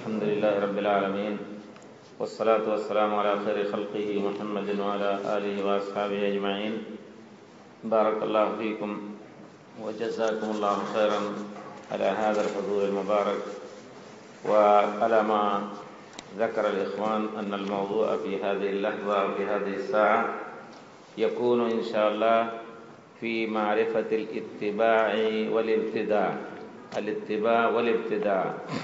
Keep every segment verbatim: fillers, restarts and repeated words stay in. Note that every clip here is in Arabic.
अल्हम्दुलिल्लाहि रब्बिल आलमीन वस्सलातु वस्सलामु अला खैरि खल्क़िही मुहम्मदिन व अला आलिहि व अस्हाबिहि अजमईन। बारकल्लाहु फ़ीकुम व जज़ाकुमुल्लाहु खैरन अला हाज़ल हुज़ूरिल मुबारक व अला मा ज़करल इख़वान अन्नल मौज़ूअ फ़ी हाज़िहिल लहज़ा व फ़ी हाज़िहिस साअह यकूनु इंशाअल्लाह फ़ी मारिफ़तिल इत्तिबाइ वल इब्तिदा। अल इत्तिबा वल इब्तिदा।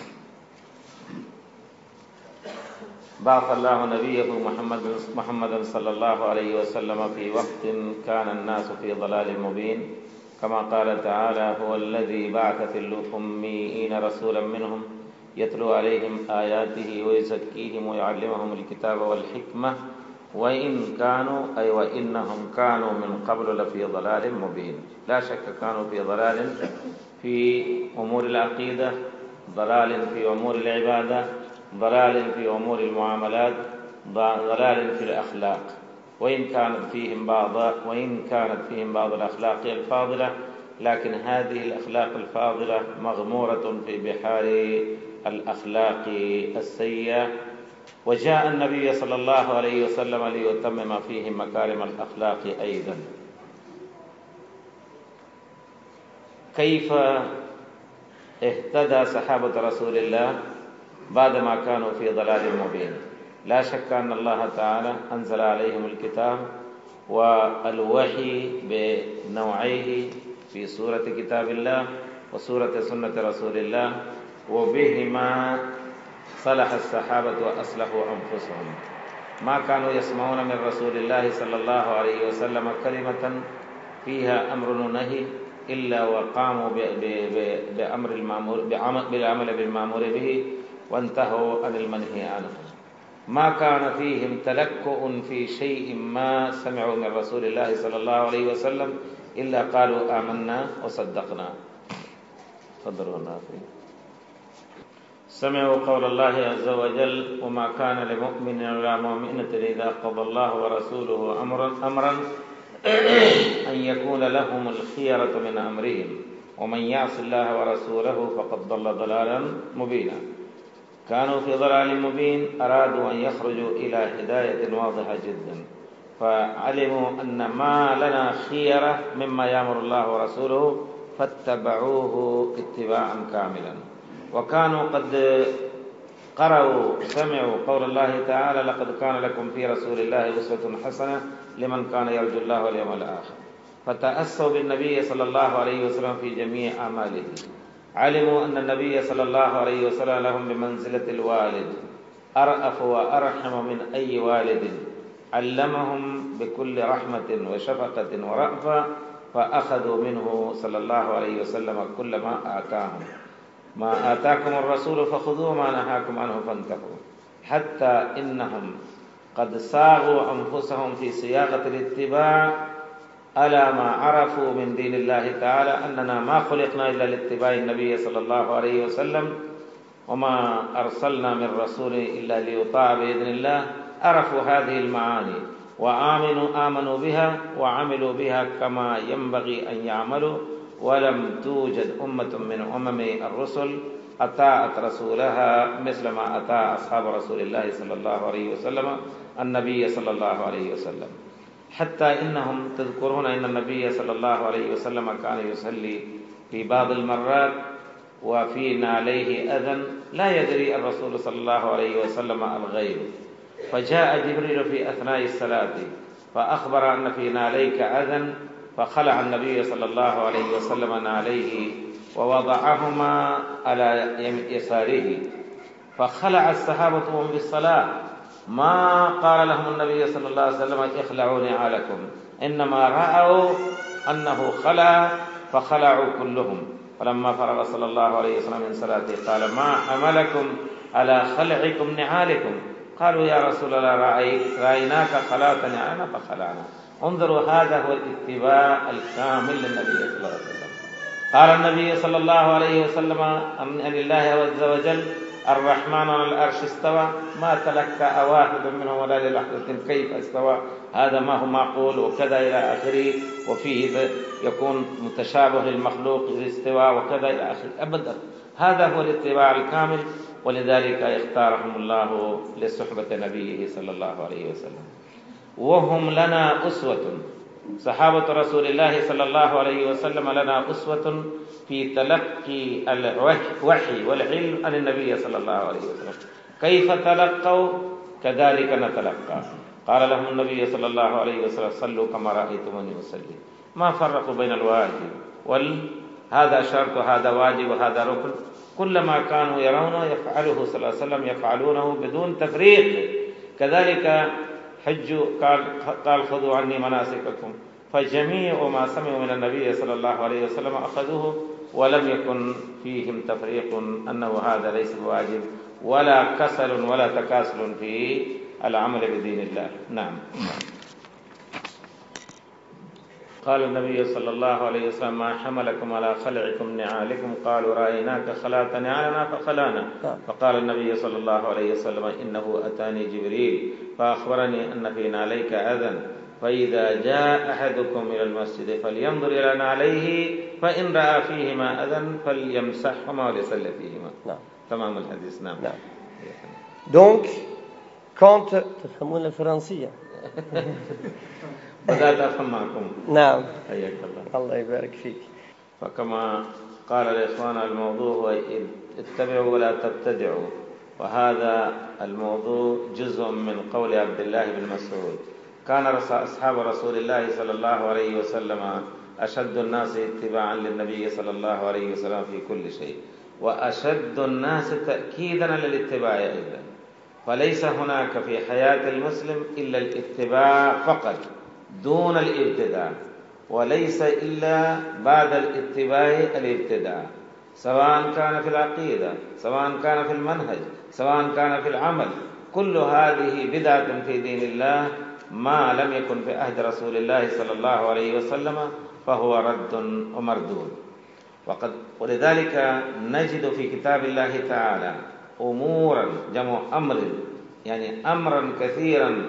बाअसल्लाहु नबिय्यहु मुहम्मद मुहम्मदन सल्लल्लाहु अलैहि वसल्लम फ़ी वक़्तिन काना अन्नासु फ़ी ज़लालिन मुबीन कमा क़ाल तआला हुवल्लज़ी बअस फ़िल उम्मिय्यीन रसूलन मिनहुम यत्लू अलैहिम आयातिही व युज़क्कीहिम व युअल्लिमुहुमुल किताब वल हिकमह व इन कानू अय व इन्नहुम कानू मिन क़ब्लु लफ़ी ज़लालिन मुबीन। ला शक्क कानू फ़ी ज़लालिन फ़ी उमूरिल अक़ीदा, ज़लालिन फ़ी उमूरिल इबादा, ज़लालिन फ़ी उमूरिल मुआमलात, ज़लालिन फ़िल अख़लाक़। व इन कानत फ़ीहिम बाज़ व इन कानत फ़ीहिम बाज़ुल अख़लाक़ अल फ़ाज़िला लाकिन हाज़िहिल अख़लाक़ अल फ़ाज़िला मग़मूरतुन फ़ी बिहारि अल अख़लाक़ अस्सय्यिआ। व जाअ अन्नबिय्यु सल्लल्लाहु अलैहि वसल्लम लियुतम्मिम फ़ीहिम मकारिमल अख़लाक़ अय्ज़न। कैफ़ इह्तदा सहाबत रसूलिल्लाह बादमा कानू फ़ी ज़लालिन मुबीन। ला शक्क अन्न अल्लाह तआला अंज़ल अलैहिमुल किताब व अल वही बिनौअैहि फ़ी सूरति किताबिल्लाह व सूरति सुन्नति रसूलिल्लाह व बिहिमा सलह अस्सहाबतु व अस्लहू अन्फुसहुम। मा कानू यस्मऊन मिन रसूलिल्लाहि सल्लल्लाहु अलैहि वसल्लम कलिमतन फ़ीहा अम्रुन व नही इल्ला व क़ामू बिअम्रिल मामूर बिअमल बिल मामूर बिही वंतहू अनिल मनही अन्हु। मा कान फ़ीहिम तलक्कुउन फ़ी शैइन मा समिअू मिन रसूलिल्लाहि सल्लल्लाहु अलैहि वसल्लम इल्ला क़ालू आमन्ना व सद्दक़ना। समिअू क़ौलल्लाहि अज़्ज़ा व जल व मा कान लिमुअ्मिनिन वला मुअ्मिनतिन इज़ा क़ज़ल्लाहु व रसूलुहु अम्रन अम्रन अन यकून लहुमुल खियरतु मिन अम्रिहिम व मन यअसिल्लाह व रसूलहु फ़क़द ضل ضلالا मुबीना। कानू फ़ी ज़लालिन मुबीन अरादू अन यख़रुजू इला हिदायतिन वाज़िहा जिद्दन फ़अलिमू अन्न मा लना खियरा मिम्मा यअमुरुल्लाहु व रसूलुहु फ़त्तबऊहु इत्तिबाअन कामिलन। व कानू क़द क़रअू समिअू क़ौलल्लाहि तआला लक़द कान लकुम फ़ी रसूलिल्लाहि उस्वतुन हसनह लिमन कान यर्जुल्लाह वल यawmal आख़िर फ़तअस्सौ बिन्नबिय्यि सल्लल्लाहु अलैहि वसल्लम फ़ी जमीइ आमालिही। अलिमू अन्न नबिय्य सल्लल्लाहु अलैहि वसल्लम लहुम बिमंज़िलतिल वालिद अरअफ़ु व अरहमु मिन अय्यि वालिदिन अल्लमहुम बिकुल्लि रहमतिन व शफ़क़तिन व रअफ़ा फ़अख़ज़ू मिन्हु सल्लल्लाहु अलैहि वसल्लम कुल्ल मा आताहुम मा आताकुमुर रसूलु फ़ख़ुज़ूहु व मा नहाकुम अन्हु फ़न्तहू हत्ता इन्नहुम क़द साग़ू अन्फुसहुम फ़ी सियाग़तिल इत्तिबा' अला मा अरफ़ू मिन दीनिल्लाहि तआला अन्नना मा ख़ुलिक़ना इल्ला लित्तिबाइन नबिय्य सल्लल्लाहु अलैहि वसल्लम व मा अरसलना मिन रसूलिन इल्ला लियुताअ बिइज़निल्लाह। अरफ़ू हाज़िहिल मआनी व आमिनू आमनू बिहा व अमिलू बिहा कमा यंबग़ी अन यअमलू व लम तूजद उम्मतुन मिन उममि अर्रुसुल अताअत रसूलहा मिस्ल मा अताअ अस्हाबु रसूलिल्लाहि सल्लल्लाहु अलैहि वसल्लम अन्नबिय्य सल्लल्लाहु अलैहि वसल्लम हत्ता इन्नहुम तज़कुरून अन्न नबिय्य सल्लल्लाहु अलैहि वसल्लम कान युसल्ली फ़ी बाज़िल मर्रात व फ़ी नालैहि अज़न ला यदरी अर्रसूल सल्लल्लाहु अलैहि वसल्लम अल-ग़ैब फ़जाअ जिब्रील फ़ी अथनाइ अस्सलाति फ़अख़बरा अन्न फ़ी नालैक अज़न फ़ख़लअ अन्नबिय्य सल्लल्लाहु अलैहि वसल्लम नालैहि व वज़अहुमा अला यसारिहि फ़ख़लअ अस्सहाबतु वहुम बिस्सलाह मा क़ाल लहुमुन नबिय्यु सल्लल्लाहु अलैहि वसल्लम इख़्लअू निआलकुम इन्नमा रअऊ अन्नहु ख़लअ फ़ख़लअू कुल्लुहुम फ़लम्मा फ़रग़ सल्लल्लाहु अलैहि वसल्लम मिन सलातिहि क़ाल मा हमलकुम अला ख़लअिकुम निआलिकुम क़ालू या रसूलल्लाह रअयनाक ख़लअत निआलना फ़ख़लअना। उन्ज़ुरू हाज़ा हुवल इत्तिबा' अल कामिल लिन्नबिय्यि सल्लल्लाहु अलैहि वसल्लम। क़ाल अन्नबिय्यु सल्लल्लाहु अलैहि वसल्लम अनिल्लाहि अज़्ज़ा व जल अर्रहमानु अलल अर्शि इस्तवा मा तलक्का वाहिदुन मिनहुम वला लिलहज़तिन कैफ़ इस्तवा हाज़ा मा हुवा माक़ूल व कज़ा इला आख़िरिह व फ़ीहि यकून मुतशाबिह लिल मख़लूक़ इस्तिवा व कज़ा इला आख़िरिह। अबदन हाज़ा हुवल इत्तिबा' अल कामिल ولذلك اختارهم الله لصحبة نبيه صلى الله عليه وسلم. وهم لنا أسوة، صحابة رسول الله صلى الله عليه وسلم لنا أسوة في تلقي الوحي والعلم عن النبي صلى الله عليه وسلم. كيف تلقوا كذلك نتلقى. قال لهم النبي صلى الله عليه وسلم صلوا كما رأيتموني أصلي، ما فرقوا بين الواجب وهذا شرط وهذا واجب وهذا ركن، كل ما كانوا يرونه يفعله صلى الله عليه وسلم يفعلونه بدون تفريق. كذلك حج قال قال خذوا عني مناسككم، فجميع ما سمعوا من النبي صلى الله عليه وسلم أخذوه ولم يكن فيهم تفريق أنه هذا ليس بواجب ولا كسل ولا تكاسل في العمل بدين الله. نعم. قال النبي صلى الله عليه وسلم ما حملكم على خلعكم نعالكم، قالوا رأيناك خلعت نعالنا فخلعنا. فقال النبي صلى الله عليه وسلم إنه أتاني جبريل فأخبرني أن في نعليك أذى، فإذا جاء أحدكم إلى المسجد فلينظر إلى نعليه فإن رأى فيهما أذى فليمسحهما وليصلي فيهما. نعم. تمام الحديث. نعم. نعم. Donc quand تفهمون الفرنسية؟ بدأت أفهم معكم. نعم. حياك الله. الله يبارك فيك. فكما قال الإخوان الموضوع هو اتبعوا ولا تبتدعوا، وهذا الموضوع جزء من قول عبد الله بن مسعود. كان أصحاب رسول الله صلى الله عليه وسلم أشد الناس اتباعا للنبي صلى الله عليه وسلم في كل شيء، وأشد الناس تأكيدا للاتباع أيضا. فليس هناك في حياة المسلم إلا الاتباع فقط دون الابتداع، وليس إلا بعد الاتباع الابتداع، سواء كان في العقيدة، سواء كان في المنهج، سواء كان في العمل. كل هذه بدعة في دين الله ما لم يكن في عهد رسول الله صلى الله عليه وسلم فهو رد ومردود. وقد ولذلك نجد في كتاب الله تعالى أمورا جمع أمر، يعني أمرا كثيرا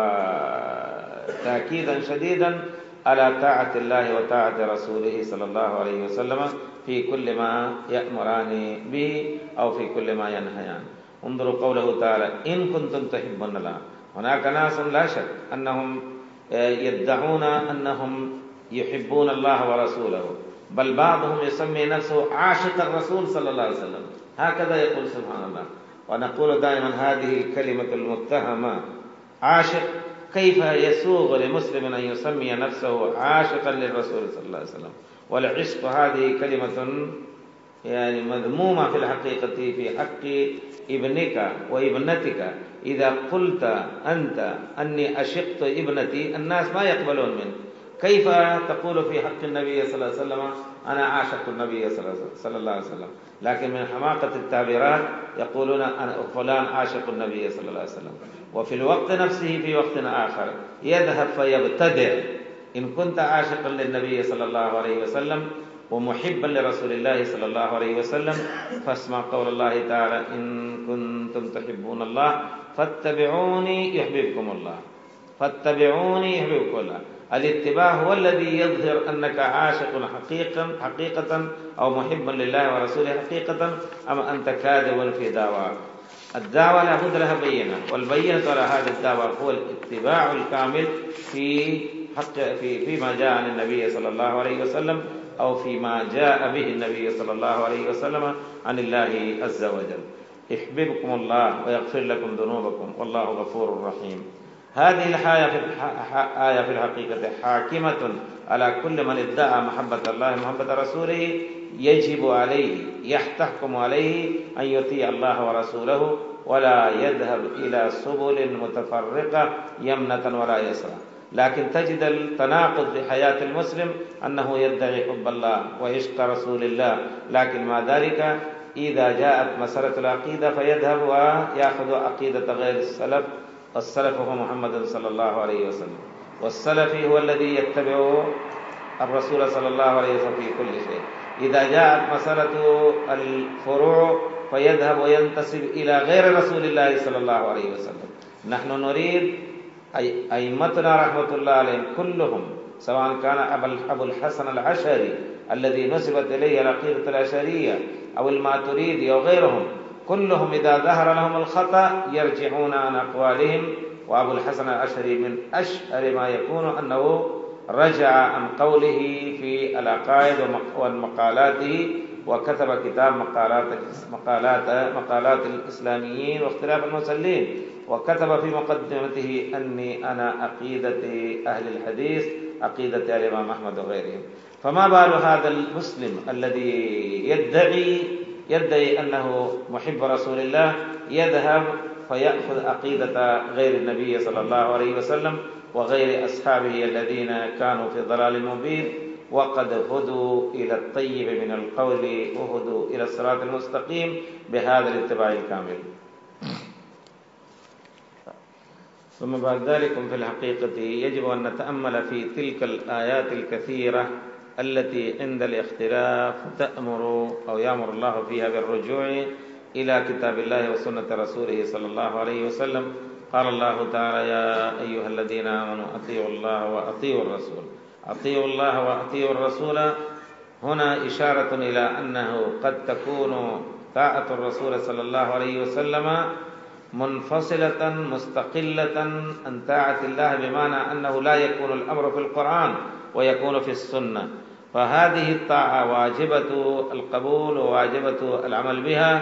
وتأكيدا شديدا على طاعة الله وطاعة رسوله صلى الله عليه وسلم في كل ما يأمران به أو في كل ما ينهيان. انظروا قوله تعالى إن كنتم تحبون الله. هناك ناس لا شك أنهم يدعون أنهم يحبون الله ورسوله، بل بعضهم يسمي نفسه عاشق الرسول صلى الله عليه وسلم، هكذا يقول سبحان الله. ونقول دائما هذه الكلمة المتهمة عاشق، كيف يسوغ لمسلم أن يسمي نفسه عاشقا للرسول صلى الله عليه وسلم؟ والعشق هذه كلمة يعني مذمومة في الحقيقة في حق ابنك وابنتك. إذا قلت أنت أني أشقت ابنتي الناس ما يقبلون منك، كيف تقول في حق النبي صلى الله عليه وسلم أنا عاشق النبي صلى الله عليه وسلم؟ لكن من حماقة التعبيرات يقولون أنا فلان عاشق النبي صلى الله عليه وسلم، وفي الوقت نفسه في وقت آخر يذهب فيبتدع. إن كنت عاشقا للنبي صلى الله عليه وسلم ومحبا لرسول الله صلى الله عليه وسلم فاسمع قول الله تعالى إن كنتم تحبون الله فاتبعوني يحببكم الله. فاتبعوني يحببكم الله. الاتباع هو الذي يظهر أنك عاشق حقيقا حقيقة أو محبا لله ورسوله حقيقة أم أنت كاذب في دعواك. الدعوة لابد لها بينة، والبينة على هذه الدعوة هو الاتباع الكامل في حق في فيما جاء عن النبي صلى الله عليه وسلم أو فيما جاء به النبي صلى الله عليه وسلم عن الله عز وجل. يحببكم الله ويغفر لكم ذنوبكم والله غفور رحيم. هذه الآية في آية في الحقيقة حاكمة على كل من ادعى محبة الله محبة رسوله. يجب عليه يحتكم عليه أن يطيع الله ورسوله ولا يذهب إلى سبل متفرقة يمنة ولا يسرى. لكن تجد التناقض في حياة المسلم أنه يدعي حب الله وعشق رسول الله، لكن مع ذلك إذا جاءت مسألة العقيدة فيذهب ويأخذ عقيدة غير السلف. السلف هو محمد صلى الله عليه وسلم، والسلفي هو الذي يتبع الرسول صلى الله عليه وسلم في كل شيء. إذا جاءت مسألة الفروع فيذهب وينتسب إلى غير رسول الله صلى الله عليه وسلم. نحن نريد أئمتنا رحمة الله عليهم كلهم، سواء كان أبو الحسن العشري الذي نسبت إليه العقيدة الأشعرية أو الماتريدي أو غيرهم، كلهم إذا ظهر لهم الخطأ يرجعون عن أقوالهم. وأبو الحسن الأشعري من أشهر ما يكون أنه رجع عن قوله في العقائد ومقالاته، وكتب كتاب مقالات مقالات مقالات الإسلاميين واختلاف المسلين، وكتب في مقدمته أني أنا عقيدة أهل الحديث، عقيدة الإمام أحمد وغيرهم. فما بال هذا المسلم الذي يدعي يدعي أنه محب رسول الله يذهب فيأخذ عقيدة غير النبي صلى الله عليه وسلم وغير أصحابه الذين كانوا في ضلال مبين، وقد هدوا إلى الطيب من القول وهدوا إلى الصراط المستقيم بهذا الاتباع الكامل. ثم بعد ذلك في الحقيقة يجب أن نتأمل في تلك الآيات الكثيرة التي عند الاختلاف تأمر أو يأمر الله فيها بالرجوع إلى كتاب الله وسنة رسوله صلى الله عليه وسلم. قال الله تعالى: يا أيها الذين آمنوا أطيعوا الله وأطيعوا الرسول. أطيعوا الله وأطيعوا الرسول هنا إشارة إلى أنه قد تكون طاعة الرسول صلى الله عليه وسلم منفصلة مستقلة عن طاعة الله، بمعنى أنه لا يكون الأمر في القرآن ويكون في السنة، فهذه الطاعة واجبة القبول وواجبة العمل بها.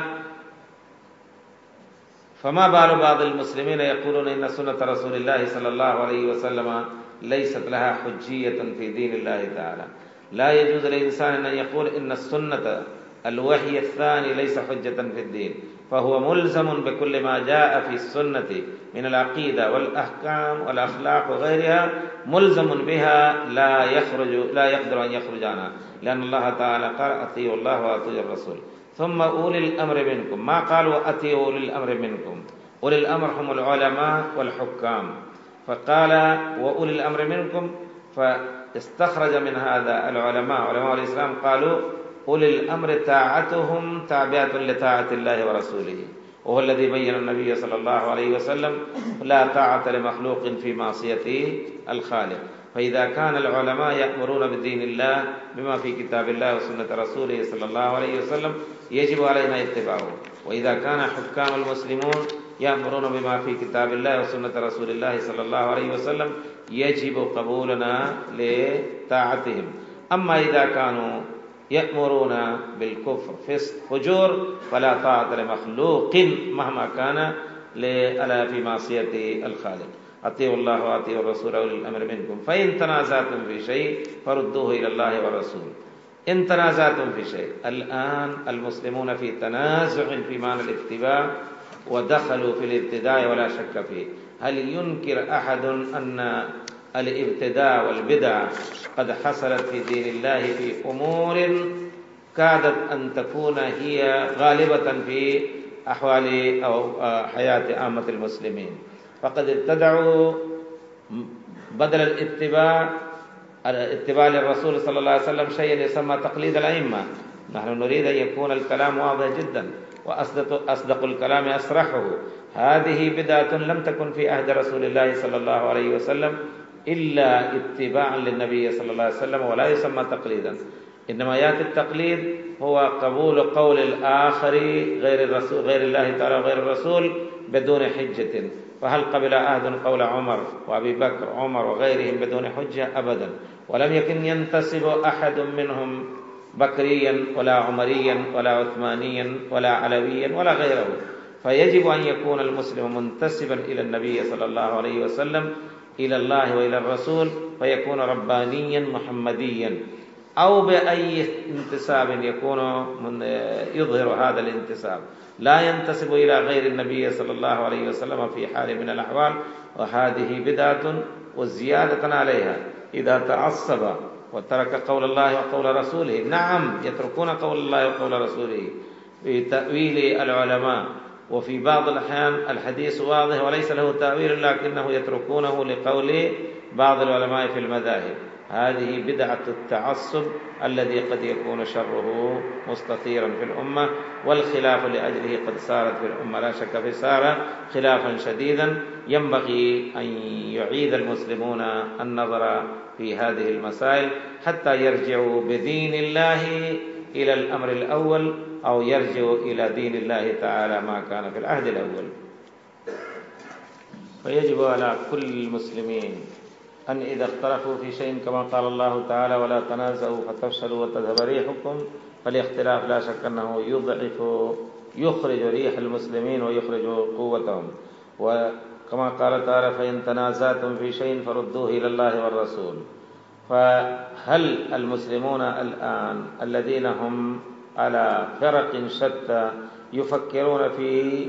فما بال بعض المسلمين يقولون إن سنة رسول الله صلى الله عليه وسلم ليست لها حجية في دين الله تعالى. لا يجوز للإنسان أن يقول إن السنة الوحي الثاني ليس حجة في الدين، فهو ملزم بكل ما جاء في السنة من العقيدة والأحكام والأخلاق وغيرها، ملزم بها، لا يخرج لا يقدر أن يخرج عنها، لأن الله تعالى قال: أطيعوا الله وأطيعوا الرسول. ثم أولي الأمر منكم، ما قالوا أطيعوا أولي الأمر منكم، أولي الأمر هم العلماء والحكام، فقال وأولي الأمر منكم، فاستخرج من هذا العلماء علماء الإسلام قالوا أولي الأمر طاعتهم تابعة لطاعة الله ورسوله، وهو الذي بين النبي صلى الله عليه وسلم: لا طاعة لمخلوق في معصية الخالق. فإذا كان العلماء يأمرون بدين الله بما في كتاب الله وسنة رسوله صلى الله عليه وسلم يجب علينا اتباعه، وإذا كان حكام المسلمون يأمرون بما في كتاب الله وسنة رسول الله صلى الله عليه وسلم يجب قبولنا لطاعتهم. أما إذا كانوا يأمرون بالكفر فسق فجور فلا طاعة لمخلوق مهما كان في معصية الخالق. أطيعوا الله وأطيعوا الرسول وأولي الأمر منكم، فإن تنازعتم في شيء فردوه إلى الله والرسول. إن تنازعتم في شيء، الآن المسلمون في تنازع في معنى الاتباع ودخلوا في الابتداع ولا شك فيه. هل ينكر أحد أن الابتداع والبدع قد حصلت في دين الله في أمور كادت أن تكون هي غالبة في أحوال أو حياة عامة المسلمين؟ فقد ابتدعوا بدل الاتباع الاتباع للرسول صلى الله عليه وسلم شيئا يسمى تقليد الأئمة. نحن نريد أن يكون الكلام واضح جدا وأصدق أصدق الكلام أصرحه. هذه بدعة لم تكن في عهد رسول الله صلى الله عليه وسلم إلا اتباعا للنبي صلى الله عليه وسلم، ولا يسمى تقليدا. إنما يأتي التقليد هو قبول قول الآخر غير الرسول غير الله تعالى وغير الرسول بدون حجة. فهل قبل أحد قول عمر وأبي بكر عمر وغيرهم بدون حجة؟ أبدا. ولم يكن ينتسب أحد منهم بكريا ولا عمريا ولا عثمانيا ولا علويا ولا غيره. فيجب أن يكون المسلم منتسبا إلى النبي صلى الله عليه وسلم، إلى الله وإلى الرسول، فيكون ربانيا محمديا، أو بأي انتساب يكون من يظهر هذا الانتساب، لا ينتسب إلى غير النبي صلى الله عليه وسلم في حال من الأحوال. وهذه بدعة وزيادة عليها إذا تعصب وترك قول الله وقول رسوله. نعم، يتركون قول الله وقول رسوله في تأويل العلماء، وفي بعض الأحيان الحديث واضح وليس له تأويل لكنه يتركونه لقول بعض العلماء في المذاهب. هذه بدعة التعصب الذي قد يكون شره مستطيرا في الأمة، والخلاف لأجله قد صارت في الأمة لا شك في صار خلافا شديدا. ينبغي أن يعيد المسلمون النظر في هذه المسائل حتى يرجعوا بدين الله إلى الأمر الأول أو يرجع إلى دين الله تعالى ما كان في العهد الأول. فيجب على كل المسلمين أن إذا اختلفوا في شيء كما قال الله تعالى ولا تنازعوا فتفشلوا وتذهب ريحكم، فالاختلاف لا شك أنه يضعف يخرج ريح المسلمين ويخرج قوتهم. وكما قال تعالى فإن تنازعتم في شيء فردوه إلى الله والرسول. فهل المسلمون الآن الذين هم على فرق شتى يفكرون في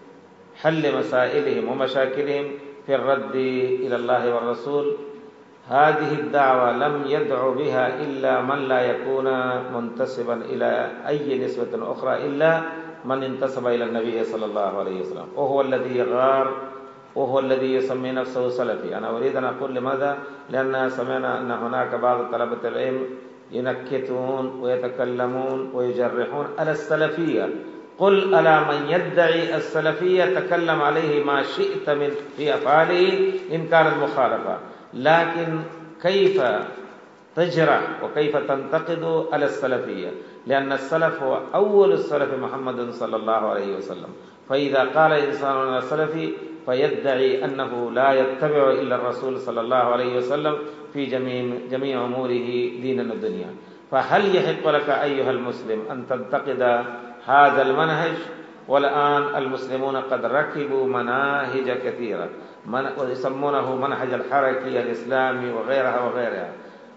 حل مسائلهم ومشاكلهم في الرد إلى الله والرسول؟ هذه الدعوة لم يدعو بها إلا من لا يكون منتسبا إلى أي نسبة أخرى إلا من انتسب إلى النبي صلى الله عليه وسلم، وهو الذي غار وهو الذي يسمي نفسه سلفي. أنا أريد أن أقول لماذا؟ لأن سمعنا أن هناك بعض طلبة العلم ينكتون ويتكلمون ويجرحون على السلفية. قل ألا من يدعي السلفية تكلم عليه ما شئت من في أفعاله إن كانت مخالفة، لكن كيف تجرح وكيف تنتقد على السلفية؟ لأن السلف هو أول السلف محمد صلى الله عليه وسلم. فإذا قال إنسان أنا سلفي فيدعي أنه لا يتبع إلا الرسول صلى الله عليه وسلم في جميع جميع أموره دينا والدنيا. فهل يحق لك أيها المسلم أن تنتقد هذا المنهج؟ والآن المسلمون قد ركبوا مناهج كثيرة ويسمونه منهج الحركي الإسلامي وغيرها وغيرها،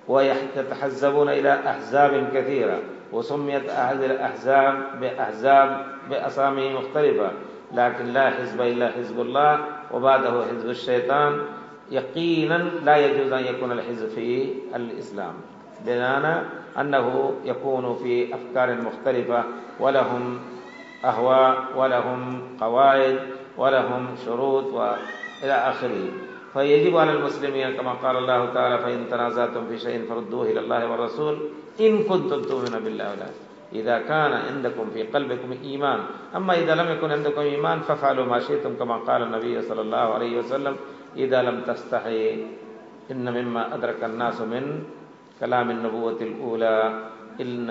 ويتحزبون إلى أحزاب كثيرة، وسميت هذه الأحزاب بأحزاب بأسامي مختلفة، لكن لا حزب إلا حزب الله وبعده حزب الشيطان. يقينا لا يجوز أن يكون الحزب في الإسلام، بمعنى أنه يكون في أفكار مختلفة ولهم أهواء ولهم قواعد ولهم شروط وإلى آخره. فيجب على المسلمين كما قال الله تعالى فإن تنازعتم في شيء فردوه إلى الله والرسول إن كنتم تؤمنون بالله والله. إذا كان عندكم في قلبكم إيمان، أما إذا لم يكن عندكم إيمان فافعلوا ما شئتم كما قال النبي صلى الله عليه وسلم إذا لم تستحي. إن مما أدرك الناس من كلام النبوة الأولى إن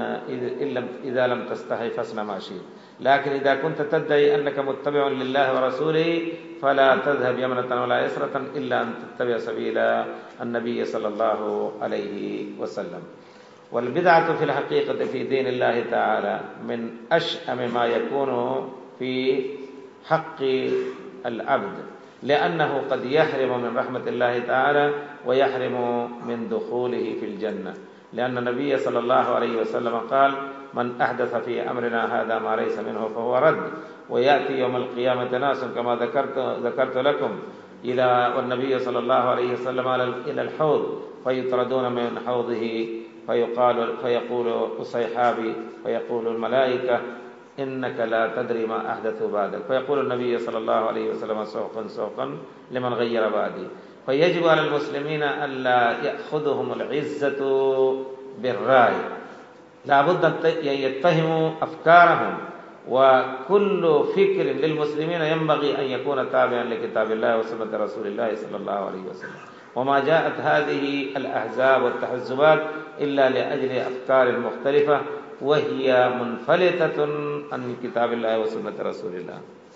إذا لم تستحي فاصنع ما شئت. لكن إذا كنت تدعي أنك متبع لله ورسوله فلا تذهب يمنة ولا يسرة إلا أن تتبع سبيل النبي صلى الله عليه وسلم. والبدعة في الحقيقة في دين الله تعالى من أشأم ما يكون في حق العبد، لأنه قد يحرم من رحمة الله تعالى ويحرم من دخوله في الجنة. لأن النبي صلى الله عليه وسلم قال من أحدث في أمرنا هذا ما ليس منه فهو رد. ويأتي يوم القيامة ناس كما ذكرت, ذكرت لكم إلى والنبي صلى الله عليه وسلم إلى الحوض فيطردون من حوضه فيقال فيقول أصيحابي فيقول الملائكة إنك لا تدري ما أحدث بعدك، فيقول النبي صلى الله عليه وسلم سوقا سوقا لمن غير بعدي. فيجب على المسلمين ألا يأخذهم العزة بالرأي، لا بد أن يتهموا أفكارهم، وكل فكر للمسلمين ينبغي أن يكون تابعا لكتاب الله وسنة رسول الله صلى الله عليه وسلم. وما جاءت هذه الأحزاب والتحزبات إلا لأجل أفكار مختلفة وهي منفلتة عن كتاب الله وسنة رسول الله.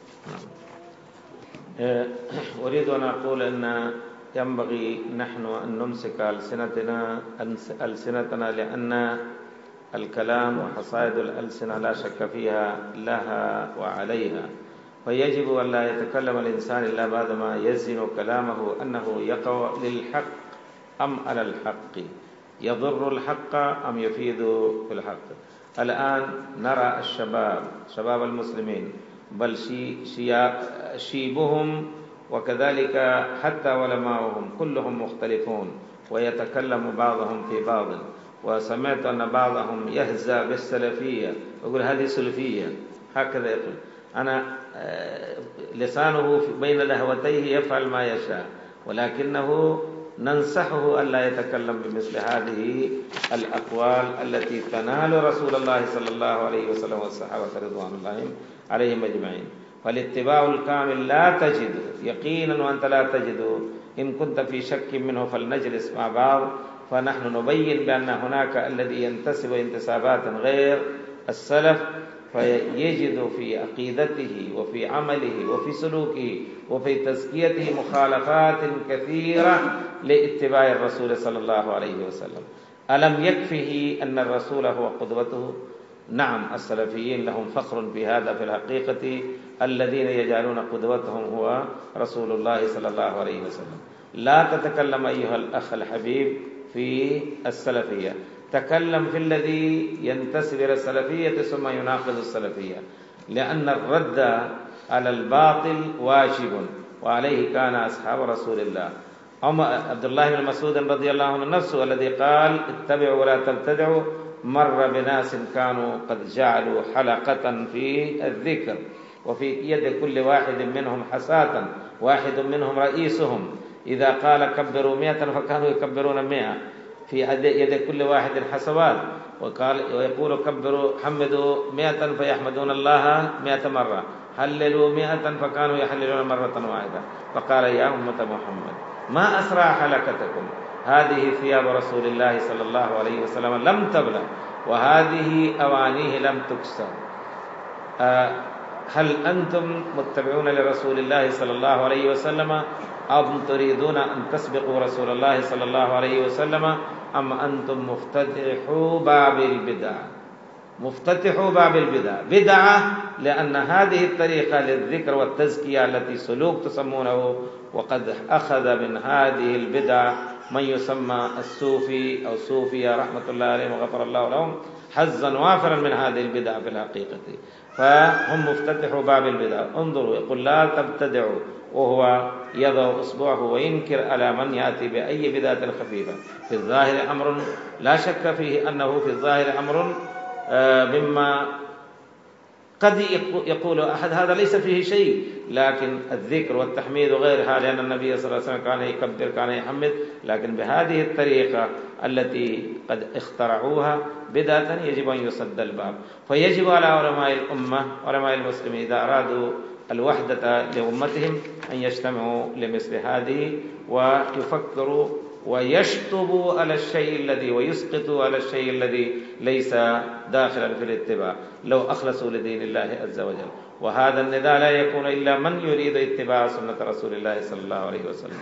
أريد أن أقول أن ينبغي نحن أن نمسك ألسنتنا ألسنتنا لأن الكلام وحصائد الألسنة لا شك فيها لها وعليها، فيجب أن لا يتكلم الإنسان إلا بعدما يزن كلامه أنه يقع للحق أم على الحق، يضر الحق أم يفيد في الحق. الآن نرى الشباب شباب المسلمين بل شيبهم وكذلك حتى علماؤهم كلهم مختلفون ويتكلم بعضهم في بعض. وسمعت أن بعضهم يهزأ بالسلفية ويقول هذه سلفية، هكذا يقول. أنا لسانه بين لهوتيه يفعل ما يشاء، ولكنه ننصحه ألا يتكلم بمثل هذه الأقوال التي تنال رسول الله صلى الله عليه وسلم والصحابة رضوان الله عليهم أجمعين. فالاتباع الكامل لا تجد يقينا وأنت لا تجد. إن كنت في شك منه فلنجلس مع بعض فنحن نبين بأن هناك الذي ينتسب انتسابات غير السلف فيجد في عقيدته وفي عمله وفي سلوكه وفي تزكيته مخالفات كثيرة لاتباع الرسول صلى الله عليه وسلم. ألم يكفه أن الرسول هو قدوته؟ نعم، السلفيين لهم فخر في هذا في الحقيقة، الذين يجعلون قدوتهم هو رسول الله صلى الله عليه وسلم. لا تتكلم أيها الأخ الحبيب في السلفية، تكلم في الذي ينتسب إلى السلفية ثم يناقض السلفية، لأن الرد على الباطل واجب، وعليه كان أصحاب رسول الله. أما عبد الله بن مسعود رضي الله عنه نفسه الذي قال اتبعوا ولا تبتدعوا، مر بناس كانوا قد جعلوا حلقة في الذكر وفي يد كل واحد منهم حساة، واحد منهم رئيسهم، إذا قال كبروا مئة فكانوا يكبرون مئة، في يد كل واحد حسوات، وقال ويقول كبروا حمدوا مئة فيحمدون الله مئة مرة، حللوا مئة فكانوا يحللون مرة واحدة. فقال يا أمة محمد ما أسرع حلقتكم، هذه ثياب رسول الله صلى الله عليه وسلم لم تبلى، وهذه أوانيه لم تكسر. أه هل أنتم متبعون لرسول الله صلى الله عليه وسلم أم تريدون أن تسبقوا رسول الله صلى الله عليه وسلم، أم أنتم مفتتحوا باب البدع؟ مفتتحوا باب البدع، بدعة لأن هذه الطريقة للذكر والتزكية التي سلوك تسمونه، وقد أخذ من هذه البدع من يسمى الصوفي أو صوفية رحمة الله عليهم وغفر الله لهم حظا وافرا من هذه البدع في الحقيقة، فهم مفتتحوا باب البدع. انظروا، يقول لا تبتدعوا، وهو يضع إصبعه وينكر على من يأتي بأي بدعة خفيفة. في الظاهر أمر لا شك فيه أنه في الظاهر أمر مما قد يقول أحد هذا ليس فيه شيء، لكن الذكر والتحميد وغيرها، لأن النبي صلى الله عليه وسلم كان يكبر كان يحمد، لكن بهذه الطريقة التي قد اخترعوها بدعة يجب أن يسد الباب. فيجب على علماء الأمة علماء المسلمين إذا أرادوا الوحدة لأمتهم أن يجتمعوا لمثل هذه ويفكروا ويشطبوا على الشيء الذي ويسقطوا على الشيء الذي ليس داخلا في الاتباع، لو أخلصوا لدين الله عز وجل. وهذا النداء لا يكون إلا من يريد اتباع سنة رسول الله صلى الله عليه وسلم.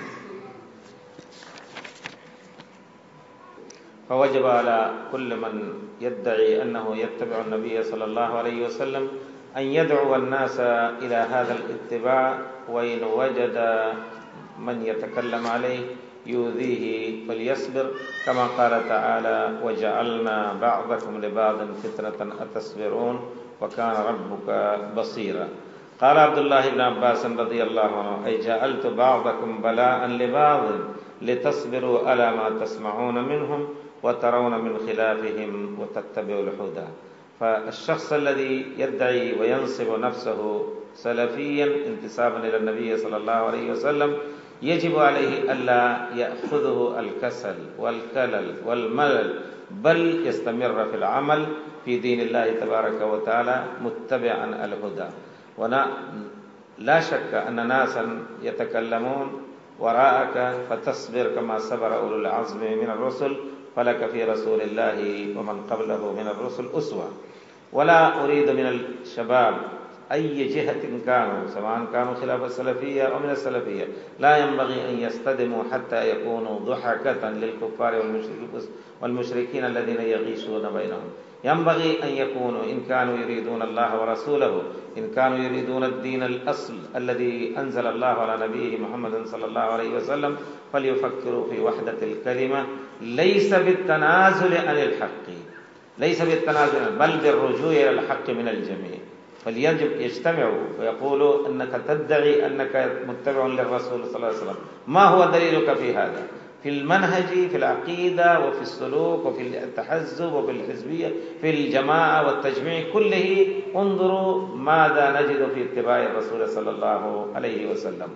فوجب على كل من يدعي أنه يتبع النبي صلى الله عليه وسلم أن يدعو الناس إلى هذا الاتباع، وإن وجد من يتكلم عليه يؤذيه فليصبر، كما قال تعالى وجعلنا بعضكم لبعض فتنة أتصبرون وكان ربك بصيرا. قال عبد الله بن عباس رضي الله عنه أي جعلت بعضكم بلاء لبعض لتصبروا على ما تسمعون منهم وترون من خلافهم وتتبعوا الهدى. فالشخص الذي يدعي وينصب نفسه سلفيا انتسابا إلى النبي صلى الله عليه وسلم يجب عليه ألا يأخذه الكسل والكلل والملل، بل يستمر في العمل في دين الله تبارك وتعالى متبعا الهدى. ولا شك أن ناسا يتكلمون وراءك فتصبر كما صبر أولو العزم من الرسل، فلك في رسول الله ومن قبله من الرسل أسوة. ولا أريد من الشباب أي جهة كانوا، سواء كانوا خلاف السلفية أو من السلفية، لا ينبغي أن يستدموا حتى يكونوا ضحكة للكفار والمشركين الذين يغيشون بينهم. ينبغي أن يكونوا إن كانوا يريدون الله ورسوله، إن كانوا يريدون الدين الأصل الذي أنزل الله على نبيه محمد صلى الله عليه وسلم، فليفكروا في وحدة الكلمة، ليس بالتنازل عن الحق، ليس بالتنازل بل بالرجوع إلى الحق من الجميع. فليجب يجتمعوا ويقولوا أنك تدعي أنك متبع للرسول صلى الله عليه وسلم، ما هو دليلك في هذا؟ في المنهج، في العقيدة، وفي السلوك، وفي التحزب، وفي الحزبية، في الجماعة والتجميع كله. انظروا ماذا نجد في اتباع الرسول صلى الله عليه وسلم.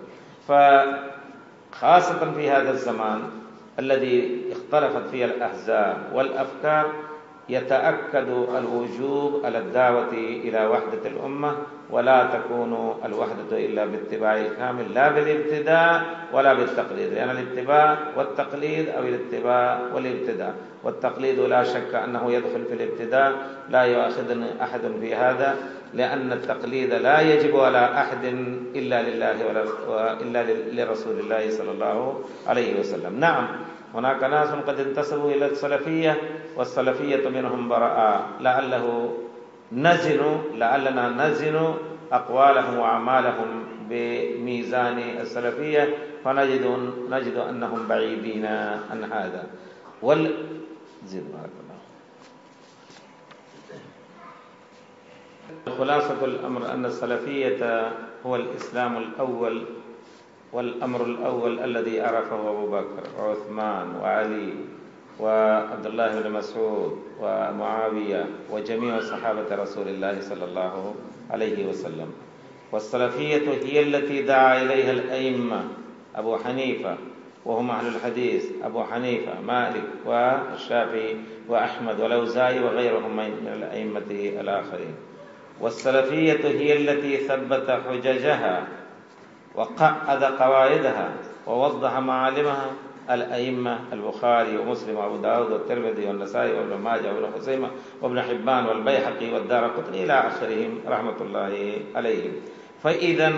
فخاصة في هذا الزمان الذي اختلفت فيه الأحزاب والأفكار، يتأكد الوجوب على الدعوة إلى وحدة الأمة، ولا تكون الوحدة إلا باتباع الكامل لا بالابتداء ولا بالتقليد، لأن يعني الاتباع والتقليد أو الاتباع والابتداء، والتقليد لا شك أنه يدخل في الابتداء، لا يؤاخذني أحد في هذا، لأن التقليد لا يجب على أحد إلا لله وإلا لرسول الله صلى الله عليه وسلم. نعم، هناك ناس قد انتسبوا إلى السلفية والسلفية منهم براء، لعله نزن لعلنا نزن أقوالهم وأعمالهم بميزان السلفية فنجد نجد أنهم بعيدين عن هذا. وال زيد بارك الله. خلاصة الأمر أن السلفية هو الإسلام الأول، والأمر الأول الذي عرفه أبو بكر وعثمان وعلي وعبد الله بن مسعود ومعاوية وجميع صحابة رسول الله صلى الله عليه وسلم. والسلفية هي التي دعا إليها الأئمة أبو حنيفة وهم أهل الحديث، أبو حنيفة مالك والشافعي وأحمد والأوزاعي وغيرهم من الأئمة الآخرين. والسلفية هي التي ثبت حججها وقعد قواعدها ووضح معالمها الأئمة البخاري ومسلم وأبو داود والترمذي والنسائي وابن ماجه وابن خزيمة وابن حبان والبيهقي والدارقطني إلى آخرهم رحمة الله عليهم. فإذا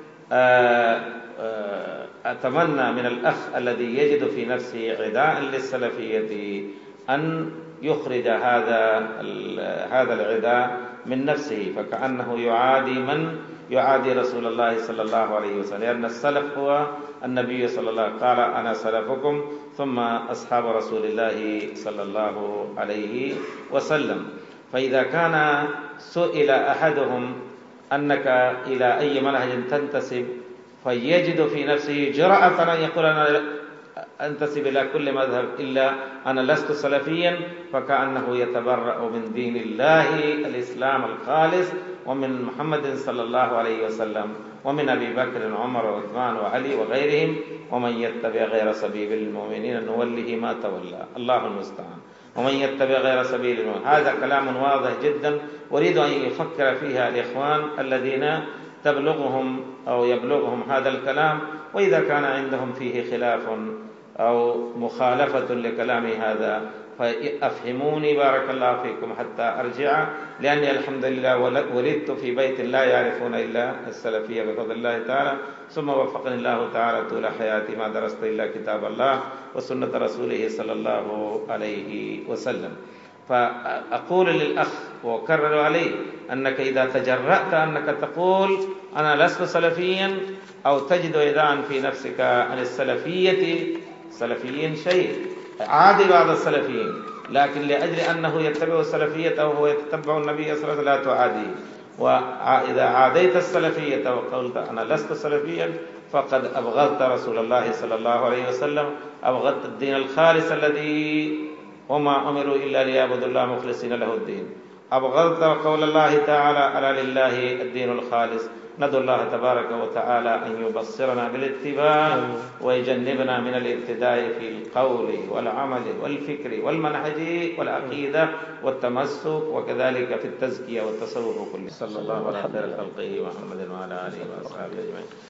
أتمنى من الأخ الذي يجد في نفسه عداء للسلفية أن يخرج هذا هذا العداء من نفسه، فكأنه يعادي من يعادي رسول الله صلى الله عليه وسلم، لأن السلف هو النبي صلى الله عليه وسلم، قال أنا سلفكم ثم أصحاب رسول الله صلى الله عليه وسلم. فإذا كان سئل أحدهم أنك إلى أي منهج تنتسب فيجد في نفسه جرأة أن يقول أنا أنتسب إلى كل مذهب إلا أنا لست سلفيا، فكأنه يتبرأ من دين الله الإسلام الخالص ومن محمد صلى الله عليه وسلم ومن أبي بكر وعمر وعثمان وعلي وغيرهم، ومن يتبع غير سبيل المؤمنين نوله ما تولى، الله المستعان. ومن يتبع غير سبيل المؤمنين، هذا كلام واضح جدا، أريد أن يفكر فيها الإخوان الذين تبلغهم أو يبلغهم هذا الكلام، وإذا كان عندهم فيه خلاف أو مخالفة لكلام هذا فأفهموني بارك الله فيكم حتى أرجع، لأني الحمد لله ولدت في بيت لا يعرفون إلا السلفية بفضل الله تعالى، ثم وفقني الله تعالى طول حياتي ما درست إلا كتاب الله وسنة رسوله صلى الله عليه وسلم. فأقول للأخ وأكرر عليه أنك إذا تجرأت أنك تقول أنا لست سلفيا أو تجد إذعان في نفسك عن السلفية، سلفيين شيء عادي بعض السلفيين، لكن لأجل أنه يتبع السلفية وهو يتبع النبي صلى الله عليه وسلم لا تعاديه. وإذا عاديت السلفية وقلت أنا لست سلفيا فقد أبغضت رسول الله صلى الله عليه وسلم، أبغضت الدين الخالص الذي وما أمروا إلا ليعبدوا الله مخلصين له الدين، أبغضت قول الله تعالى ألا لله الدين الخالص. ندعو الله تبارك وتعالى أن يبصرنا بالاتباع ويجنبنا من الابتداء في القول والعمل والفكر والمنهج والعقيدة والتمسك، وكذلك في التزكية والتصوف كله. صلى الله على خير خلقه محمد وعلى آله وأصحابه أجمعين.